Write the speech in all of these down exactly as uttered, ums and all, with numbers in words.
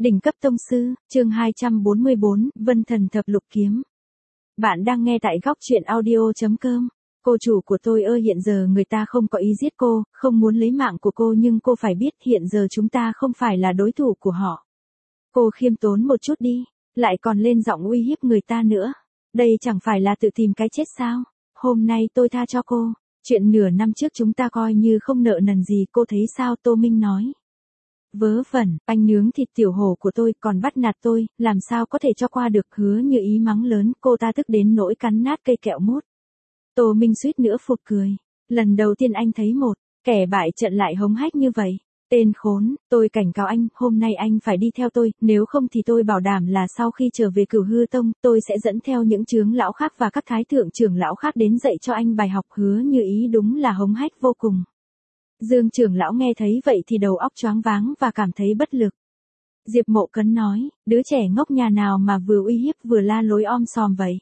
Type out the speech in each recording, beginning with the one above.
Đỉnh cấp tông sư, chương hai trăm bốn mươi bốn, Vân Thần Thập Lục Kiếm. Bạn đang nghe tại góc truyện audio chấm com. Cô chủ của tôi ơi, hiện giờ người ta không có ý giết cô, không muốn lấy mạng của cô, nhưng cô phải biết hiện giờ chúng ta không phải là đối thủ của họ. Cô khiêm tốn một chút đi, lại còn lên giọng uy hiếp người ta nữa. Đây chẳng phải là tự tìm cái chết sao? Hôm nay tôi tha cho cô. Chuyện nửa năm trước chúng ta coi như không nợ nần gì, cô thấy sao? Tô Minh nói. Vớ vẩn, anh nướng thịt tiểu hổ của tôi còn bắt nạt tôi, làm sao có thể cho qua được? Hứa Như Ý mắng lớn, cô ta tức đến nỗi cắn nát cây kẹo mút. Tô Minh suýt nữa phụt cười. Lần đầu tiên anh thấy một kẻ bại trận lại hống hách như vậy. Tên khốn, tôi cảnh cáo anh, hôm nay anh phải đi theo tôi, nếu không thì tôi bảo đảm là sau khi trở về Cửu Hư Tông, tôi sẽ dẫn theo những chướng lão khác và các thái thượng trưởng lão khác đến dạy cho anh bài học. Hứa Như Ý đúng là hống hách vô cùng. Dương trưởng lão nghe thấy vậy thì đầu óc choáng váng và cảm thấy bất lực. Diệp Mộ Cấn nói, đứa trẻ ngốc nhà nào mà vừa uy hiếp vừa la lối om sòm vậy.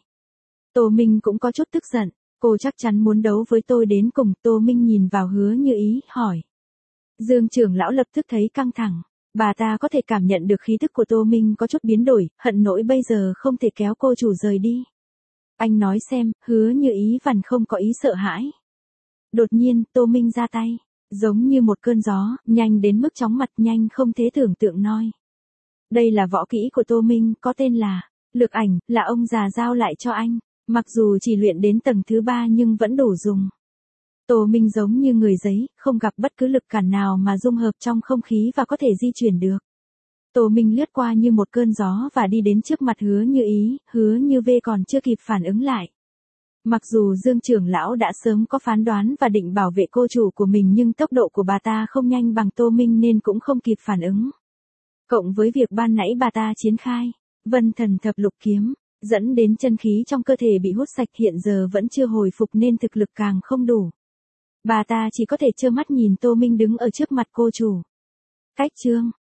Tô Minh cũng có chút tức giận, cô chắc chắn muốn đấu với tôi đến cùng. Tô Minh nhìn vào Hứa Như Ý, hỏi. Dương trưởng lão lập tức thấy căng thẳng, bà ta có thể cảm nhận được khí tức của Tô Minh có chút biến đổi, hận nỗi bây giờ không thể kéo cô chủ rời đi. Anh nói xem. Hứa Như Ý vằn không có ý sợ hãi. Đột nhiên, Tô Minh ra tay. Giống như một cơn gió, nhanh đến mức chóng mặt, nhanh không thể tưởng tượng nổi. Đây là võ kỹ của Tô Minh, có tên là Lực Ảnh, là ông già giao lại cho anh. Mặc dù chỉ luyện đến tầng thứ ba nhưng vẫn đủ dùng. Tô Minh giống như người giấy, không gặp bất cứ lực cản nào mà dung hợp trong không khí và có thể di chuyển được. Tô Minh lướt qua như một cơn gió và đi đến trước mặt Hứa Như Ý. Hứa Như V còn chưa kịp phản ứng lại. Mặc dù Dương trưởng lão đã sớm có phán đoán và định bảo vệ cô chủ của mình, nhưng tốc độ của bà ta không nhanh bằng Tô Minh nên cũng không kịp phản ứng. Cộng với việc ban nãy bà ta chiến khai Vân Thần Thập Lục Kiếm, dẫn đến chân khí trong cơ thể bị hút sạch, hiện giờ vẫn chưa hồi phục nên thực lực càng không đủ. Bà ta chỉ có thể trơ mắt nhìn Tô Minh đứng ở trước mặt cô chủ. Cách chương